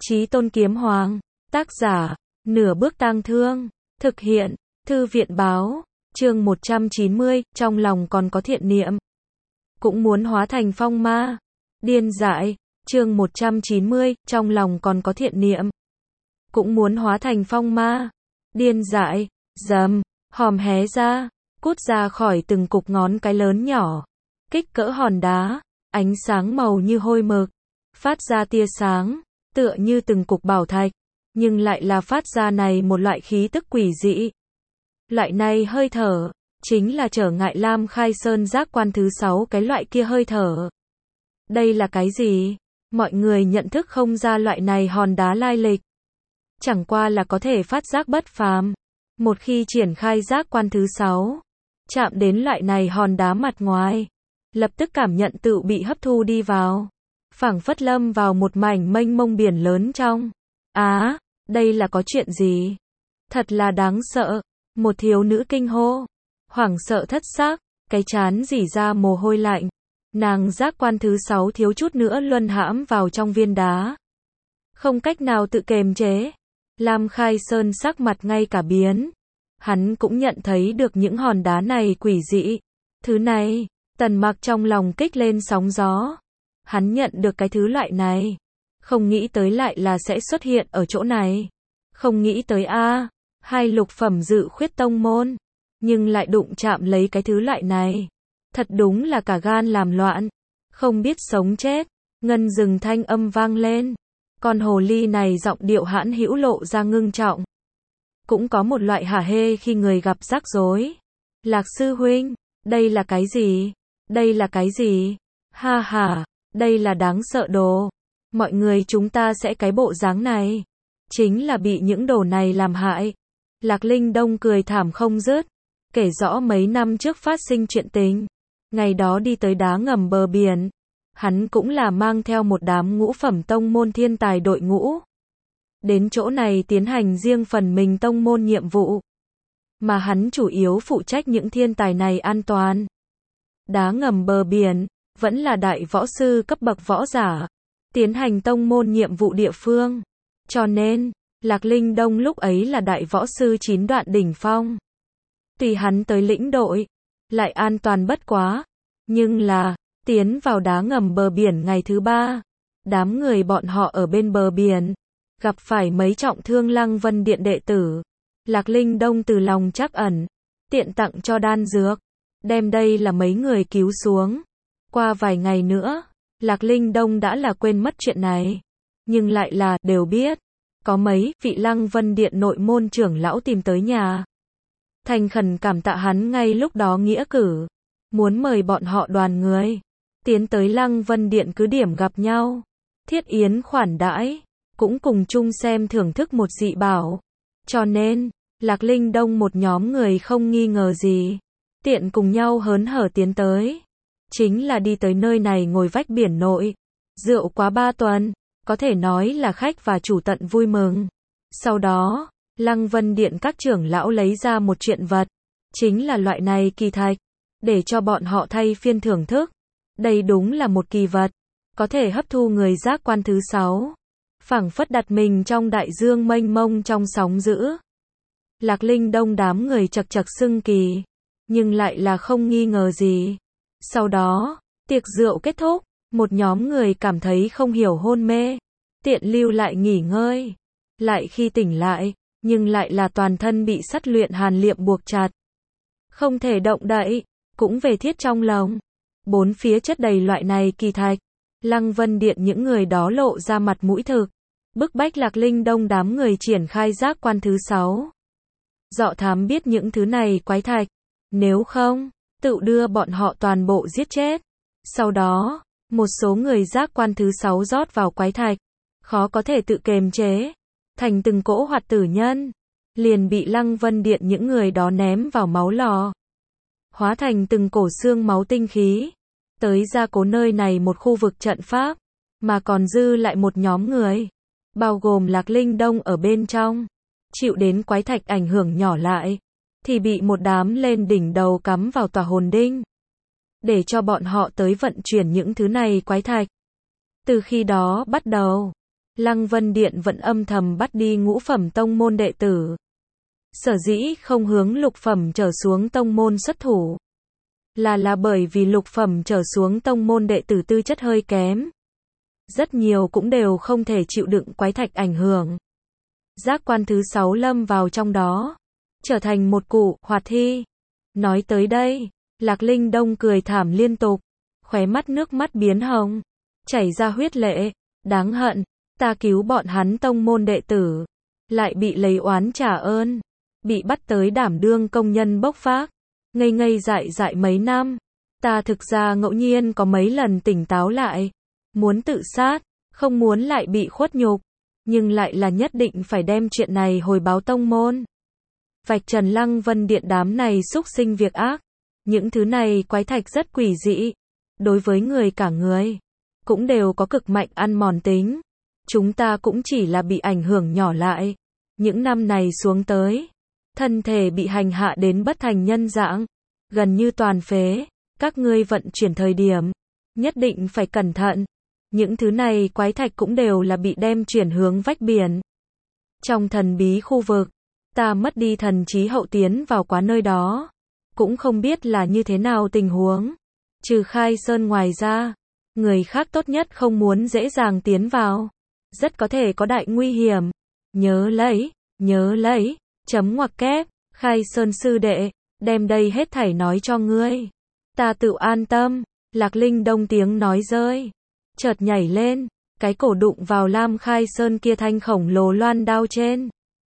Chí Tôn Kiếm Hoàng, tác giả, Nửa Bước Tang Thương, thực hiện, Thư viện Báo, chương 190, trong lòng còn có thiện niệm. Cũng muốn hóa thành phong ma, điên dại, chương 190, trong lòng còn có thiện niệm. Cũng muốn hóa thành phong ma, điên dại, dầm, hòm hé ra, cút ra khỏi từng cục ngón cái lớn nhỏ, kích cỡ hòn đá, ánh sáng màu như hôi mực, phát ra tia sáng, tựa như từng cục bảo thạch, nhưng lại là phát ra này một loại khí tức quỷ dị. Loại này hơi thở, chính là trở ngại Lam Khai Sơn giác quan thứ 6 cái loại kia hơi thở. Đây là cái gì? Mọi người nhận thức không ra loại này hòn đá lai lịch. Chẳng qua là có thể phát giác bất phàm. Một khi triển khai giác quan thứ 6, chạm đến loại này hòn đá mặt ngoài, lập tức cảm nhận tự bị hấp thu đi vào, phảng phất lâm vào một mảnh mênh mông biển lớn trong. Đây là có chuyện gì? Thật là đáng sợ. Một thiếu nữ kinh hô, hoảng sợ thất xác, cái trán rỉ ra mồ hôi lạnh. Nàng giác quan thứ 6 thiếu chút nữa luân hãm vào trong viên đá, không cách nào tự kiềm chế. Lam Khai Sơn sắc mặt ngay cả biến. Hắn cũng nhận thấy được những hòn đá này quỷ dị. Thứ này, Tần Mặc trong lòng kích lên sóng gió. Hắn nhận được cái thứ loại này, không nghĩ tới lại là sẽ xuất hiện ở chỗ này. Không nghĩ tới hai lục phẩm dự khuyết tông môn, nhưng lại đụng chạm lấy cái thứ loại này. Thật đúng là cả gan làm loạn, không biết sống chết. Ngân rừng thanh âm vang lên. Con hồ ly này giọng điệu hãn hữu lộ ra ngưng trọng. Cũng có một loại hả hê khi người gặp rắc rối. Lạc sư huynh, đây là cái gì? Đây là cái gì? Ha ha, đây là đáng sợ đồ. Mọi người chúng ta sẽ cái bộ dáng này, chính là bị những đồ này làm hại. Lạc Linh Đông cười thảm không dứt, kể rõ mấy năm trước phát sinh chuyện tình. Ngày đó đi tới đá ngầm bờ biển, hắn cũng là mang theo một đám ngũ phẩm tông môn thiên tài đội ngũ. Đến chỗ này tiến hành riêng phần mình tông môn nhiệm vụ. Mà hắn chủ yếu phụ trách những thiên tài này an toàn. Đá ngầm bờ biển, vẫn là đại võ sư cấp bậc võ giả, tiến hành tông môn nhiệm vụ địa phương. Cho nên, Lạc Linh Đông lúc ấy là đại võ sư 9 đoạn đỉnh phong. Tùy hắn tới lĩnh đội, lại an toàn bất quá. Nhưng là, tiến vào đá ngầm bờ biển ngày thứ 3, đám người bọn họ ở bên bờ biển, gặp phải mấy trọng thương Lăng Vân Điện đệ tử. Lạc Linh Đông từ lòng trắc ẩn, tiện tặng cho đan dược, đem đây là mấy người cứu xuống. Qua vài ngày nữa, Lạc Linh Đông đã là quên mất chuyện này, nhưng lại là đều biết. Có mấy vị Lăng Vân Điện nội môn trưởng lão tìm tới nhà, thành khẩn cảm tạ hắn ngay lúc đó nghĩa cử, muốn mời bọn họ đoàn người tiến tới Lăng Vân Điện cứ điểm gặp nhau, thiết yến khoản đãi, cũng cùng chung xem thưởng thức một dị bảo. Cho nên, Lạc Linh Đông một nhóm người không nghi ngờ gì, tiện cùng nhau hớn hở tiến tới. Chính là đi tới nơi này ngồi vách biển nội, rượu quá 3 tuần, có thể nói là khách và chủ tận vui mừng. Sau đó, Lăng Vân Điện các trưởng lão lấy ra một chuyện vật, chính là loại này kỳ thạch, để cho bọn họ thay phiên thưởng thức. Đây đúng là một kỳ vật, có thể hấp thu người giác quan thứ 6, phảng phất đặt mình trong đại dương mênh mông trong sóng dữ. Lạc Linh Đông đám người chật chật xưng kỳ, nhưng lại là không nghi ngờ gì. Sau đó, tiệc rượu kết thúc, một nhóm người cảm thấy không hiểu hôn mê, tiện lưu lại nghỉ ngơi. Lại khi tỉnh lại, nhưng lại là toàn thân bị sắt luyện hàn liệm buộc chặt, không thể động đậy, cũng về thiết trong lòng. Bốn phía chất đầy loại này kỳ thạch. Lăng Vân Điện những người đó lộ ra mặt mũi thực, bức bách Lạc Linh Đông đám người triển khai giác quan thứ 6. Dọ thám biết những thứ này quái thạch, nếu không, tự đưa bọn họ toàn bộ giết chết. Sau đó, một số người giác quan thứ 6 rót vào quái thạch, khó có thể tự kiềm chế, thành từng cỗ hoạt tử nhân, liền bị Lăng Vân Điện những người đó ném vào máu lò, hóa thành từng cổ xương máu tinh khí, tới gia cố nơi này một khu vực trận pháp, mà còn dư lại một nhóm người, bao gồm Lạc Linh Đông ở bên trong, chịu đến quái thạch ảnh hưởng nhỏ lại, thì bị một đám lên đỉnh đầu cắm vào tòa hồn đinh, để cho bọn họ tới vận chuyển những thứ này quái thạch. Từ khi đó bắt đầu, Lăng Vân Điện vẫn âm thầm bắt đi ngũ phẩm tông môn đệ tử. Sở dĩ không hướng lục phẩm trở xuống tông môn xuất thủ, là bởi vì lục phẩm trở xuống tông môn đệ tử tư chất hơi kém. Rất nhiều cũng đều không thể chịu đựng quái thạch ảnh hưởng. Giác quan thứ 6 lâm vào trong đó, trở thành một cụ hoạt thi. Nói tới đây, Lạc Linh Đông cười thảm liên tục, khóe mắt nước mắt biến hồng, chảy ra huyết lệ. Đáng hận, ta cứu bọn hắn tông môn đệ tử, lại bị lấy oán trả ơn, bị bắt tới đảm đương công nhân bốc phác, ngây ngây dại dại mấy năm. Ta thực ra ngẫu nhiên có mấy lần tỉnh táo lại, muốn tự sát, không muốn lại bị khuất nhục, nhưng lại là nhất định phải đem chuyện này hồi báo tông môn. Vạch trần Lăng Vân Điện đám này xúc sinh việc ác. Những thứ này quái thạch rất quỷ dị, đối với người cả người cũng đều có cực mạnh ăn mòn tính. Chúng ta cũng chỉ là bị ảnh hưởng nhỏ lại. Những năm này xuống tới, thân thể bị hành hạ đến bất thành nhân dạng, gần như toàn phế. Các ngươi vận chuyển thời điểm, nhất định phải cẩn thận. Những thứ này quái thạch cũng đều là bị đem chuyển hướng vách biển. Trong thần bí khu vực, ta mất đi thần trí hậu tiến vào quá nơi đó. Cũng không biết là như thế nào tình huống. Trừ Khai Sơn ngoài ra, người khác tốt nhất không muốn dễ dàng tiến vào. Rất có thể có đại nguy hiểm. Nhớ lấy, chấm ngoặc kép, Khai Sơn sư đệ, đem đây hết thảy nói cho ngươi. Ta tự an tâm. Lạc Linh Đông tiếng nói rơi, chợt nhảy lên, cái cổ đụng vào Lam Khai Sơn kia thanh khổng lồ loan đao trên.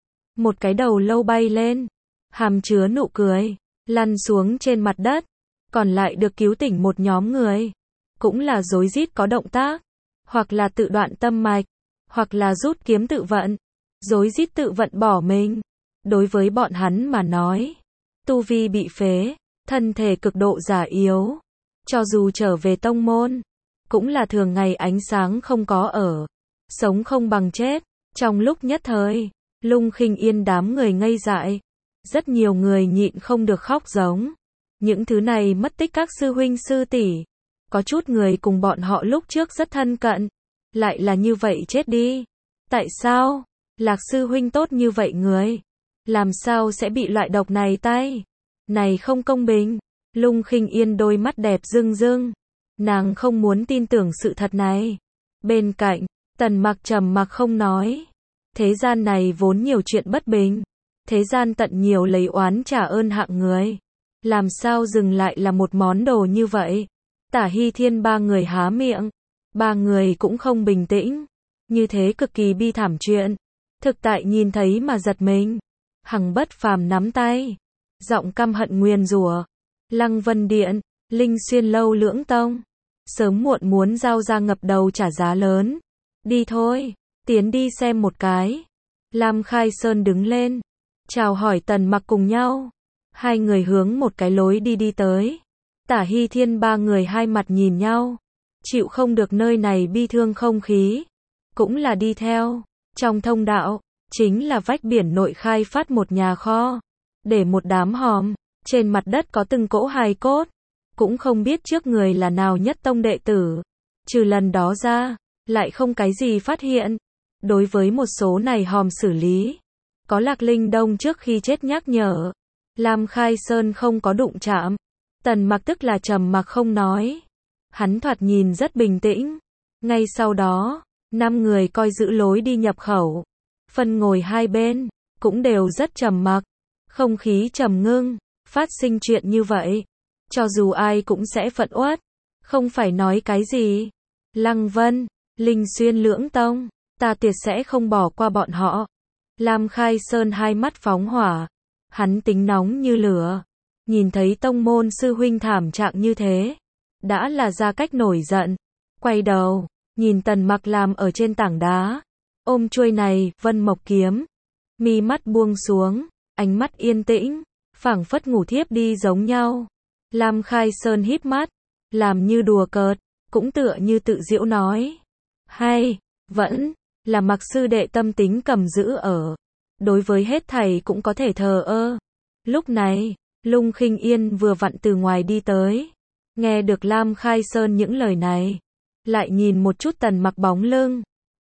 Một cái đầu lâu bay lên, hàm chứa nụ cười, lăn xuống trên mặt đất. Còn lại được cứu tỉnh một nhóm người, cũng là rối rít có động tác, hoặc là tự đoạn tâm mạch, hoặc là rút kiếm tự vận, rối rít tự vận bỏ mình. Đối với bọn hắn mà nói, tu vi bị phế, thân thể cực độ già yếu, cho dù trở về tông môn, cũng là thường ngày ánh sáng không có ở, sống không bằng chết. Trong lúc nhất thời, Lung Khinh Yên đám người ngây dại, rất nhiều người nhịn không được khóc giống. Những thứ này mất tích các sư huynh sư tỷ, có chút người cùng bọn họ lúc trước rất thân cận, lại là như vậy chết đi. Tại sao? Lạc sư huynh tốt như vậy người, làm sao sẽ bị loại độc này tay? Này không công bình. Lung Khinh Yên đôi mắt đẹp rưng rưng, nàng không muốn tin tưởng sự thật này. Bên cạnh, Tần Mặc trầm mặc không nói. Thế gian này vốn nhiều chuyện bất bình, thế gian tận nhiều lấy oán trả ơn hạng người, làm sao dừng lại là một món đồ như vậy? Tả Hy Thiên ba người há miệng, ba người cũng không bình tĩnh, như thế cực kỳ bi thảm chuyện. Thực tại nhìn thấy mà giật mình. Hằng Bất Phàm nắm tay, giọng căm hận nguyền rủa. Lăng Vân Điện, Linh Xuyên lâu lưỡng tông, sớm muộn muốn giao ra ngập đầu trả giá lớn. Đi thôi, tiến đi xem một cái. Lam Khai Sơn đứng lên, chào hỏi Tần Mặc cùng nhau. Hai người hướng một cái lối đi tới. Tả Hy Thiên ba người hai mặt nhìn nhau, chịu không được nơi này bi thương không khí, cũng là đi theo. Trong thông đạo, chính là vách biển nội khai phát một nhà kho, để một đám hòm, trên mặt đất có từng cỗ hài cốt, cũng không biết trước người là nào nhất tông đệ tử. Trừ lần đó ra, lại không cái gì phát hiện. Đối với một số này hòm xử lý, có Lạc Linh Đông trước khi chết nhắc nhở, Lam Khai Sơn không có đụng chạm. Tần Mặc tức là trầm mặc không nói. Hắn thoạt nhìn rất bình tĩnh. Ngay sau đó, 5 người coi giữ lối đi nhập khẩu, phân ngồi hai bên, cũng đều rất trầm mặc. Không khí trầm ngưng, phát sinh chuyện như vậy, cho dù ai cũng sẽ phẫn uất, không phải nói cái gì. Lăng Vân, Linh Xuyên lưỡng tông, ta tuyệt sẽ không bỏ qua bọn họ. Lam Khai Sơn hai mắt phóng hỏa, hắn tính nóng như lửa, nhìn thấy tông môn sư huynh thảm trạng như thế, đã là ra cách nổi giận. Quay đầu, nhìn Tần Mặc làm ở trên tảng đá, ôm chuôi này, Vân Mộc kiếm, mi mắt buông xuống, ánh mắt yên tĩnh, phảng phất ngủ thiếp đi giống nhau. Lam Khai Sơn híp mắt, làm như đùa cợt, cũng tựa như tự giễu nói, hay, vẫn là Mặc sư đệ tâm tính cầm giữ ở, đối với hết thảy cũng có thể thờ ơ. Lúc này, Lung Khinh Yên vừa vặn từ ngoài đi tới, nghe được Lam Khai Sơn những lời này, lại nhìn một chút Tần Mặc bóng lưng,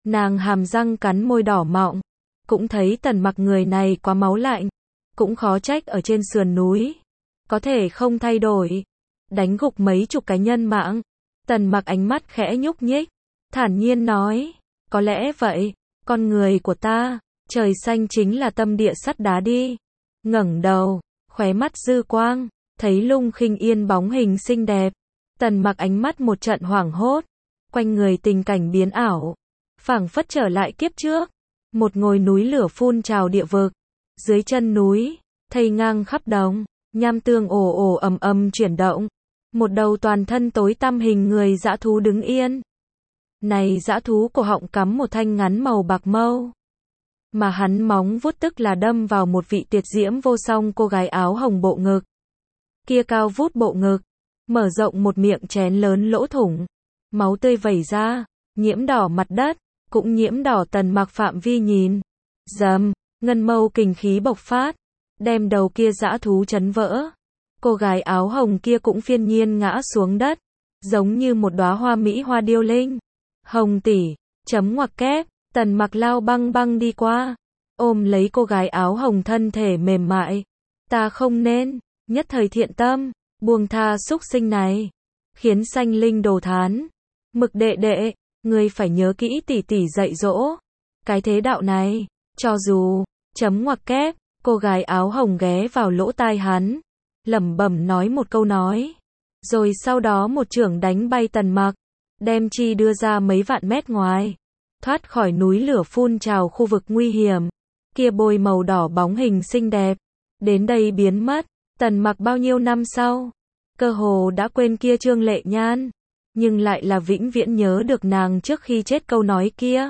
Nàng hàm răng cắn môi đỏ mọng, cũng thấy Tần Mặc người này quá máu lạnh, cũng khó trách ở trên sườn núi, có thể không thay đổi, đánh gục mấy chục cái nhân mạng. Tần Mặc ánh mắt khẽ nhúc nhích, thản nhiên nói, có lẽ vậy, con người của ta, trời xanh chính là tâm địa sắt đá đi. Ngẩng đầu, khóe mắt dư quang, thấy Lung Khinh Yên bóng hình xinh đẹp. Tần Mặc ánh mắt một trận hoảng hốt, quanh người tình cảnh biến ảo, phảng phất trở lại kiếp trước. Một ngôi núi lửa phun trào địa vực, dưới chân núi, thây ngang khắp đồng, nham tương ồ ồ ầm ầm chuyển động. Một đầu toàn thân tối tăm hình người dã thú đứng yên. Này dã thú cổ họng cắm một thanh ngắn màu bạc mâu, mà hắn móng vuốt tức là đâm vào một vị tuyệt diễm vô song cô gái áo hồng bộ ngực. Kia cao vút bộ ngực, mở rộng một miệng chén lớn lỗ thủng, máu tươi vẩy ra, nhiễm đỏ mặt đất, cũng nhiễm đỏ Tần Mặc phạm vi nhìn. Rầm, ngân mâu kình khí bộc phát, đem đầu kia dã thú chấn vỡ. Cô gái áo hồng kia cũng phiên nhiên ngã xuống đất, giống như một đóa hoa mỹ hoa điêu linh. Hồng tỷ, chấm ngoặc kép, Tần Mặc lao băng băng đi qua, ôm lấy cô gái áo hồng thân thể mềm mại. Ta không nên, nhất thời thiện tâm, buông tha súc sinh này, khiến sanh linh đồ thán. Mực đệ đệ, ngươi phải nhớ kỹ tỷ tỷ dạy dỗ. Cái thế đạo này, cho dù, chấm ngoặc kép, cô gái áo hồng ghé vào lỗ tai hắn, lẩm bẩm nói một câu nói. Rồi sau đó một chưởng đánh bay Tần Mặc, đem chi đưa ra mấy vạn mét ngoài, thoát khỏi núi lửa phun trào khu vực nguy hiểm. Kia bôi màu đỏ bóng hình xinh đẹp, đến đây biến mất. Tần Mặc bao nhiêu năm sau, cơ hồ đã quên kia Trương Lệ Nhan, nhưng lại là vĩnh viễn nhớ được nàng trước khi chết câu nói kia.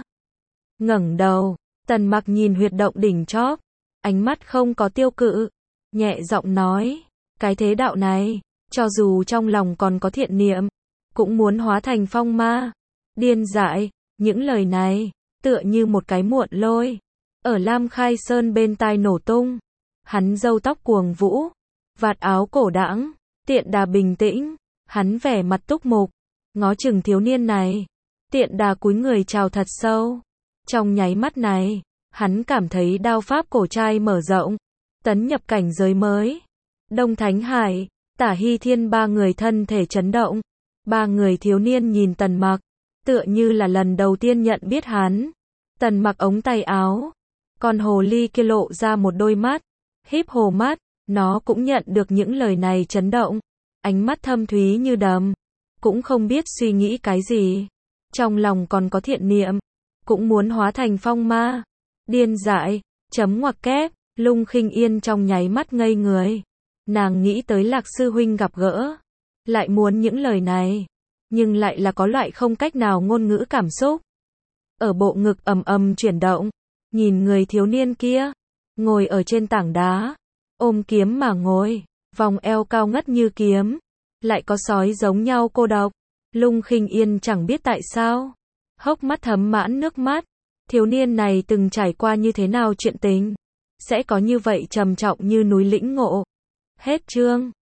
Ngẩng đầu, Tần Mặc nhìn huyệt động đỉnh chóp, ánh mắt không có tiêu cự, nhẹ giọng nói, cái thế đạo này, cho dù trong lòng còn có thiện niệm, cũng muốn hóa thành phong ma. Điên dại, những lời này, tựa như một cái muộn lôi, ở Lam Khai Sơn bên tai nổ tung. Hắn râu tóc cuồng vũ, vạt áo cổ đãng, Tiện Đà bình tĩnh, hắn vẻ mặt túc mục, ngó chừng thiếu niên này. Tiện Đà cúi người chào thật sâu. Trong nháy mắt này, hắn cảm thấy đao pháp cổ trai mở rộng, tấn nhập cảnh giới mới. Đông Thánh Hải, Tả Hy Thiên ba người thân thể chấn động. Ba người thiếu niên nhìn Tần Mặc, tựa như là lần đầu tiên nhận biết hắn. Tần Mặc ống tay áo, còn hồ ly kia lộ ra một đôi mắt, híp hồ mắt, nó cũng nhận được những lời này chấn động. Ánh mắt thâm thúy như đầm, cũng không biết suy nghĩ cái gì. Trong lòng còn có thiện niệm, cũng muốn hóa thành phong ma. Điên dại, chấm ngoặc kép, Lung Khinh Yên trong nháy mắt ngây người. Nàng nghĩ tới Lạc sư huynh gặp gỡ, lại muốn những lời này, nhưng lại là có loại không cách nào ngôn ngữ cảm xúc. Ở bộ ngực ầm ầm chuyển động, nhìn người thiếu niên kia, ngồi ở trên tảng đá, ôm kiếm mà ngồi, vòng eo cao ngất như kiếm, lại có sói giống nhau cô độc. Lung Khinh Yên chẳng biết tại sao, hốc mắt thấm mãn nước mắt. Thiếu niên này từng trải qua như thế nào chuyện tình, sẽ có như vậy trầm trọng như núi lĩnh ngộ. Hết chương.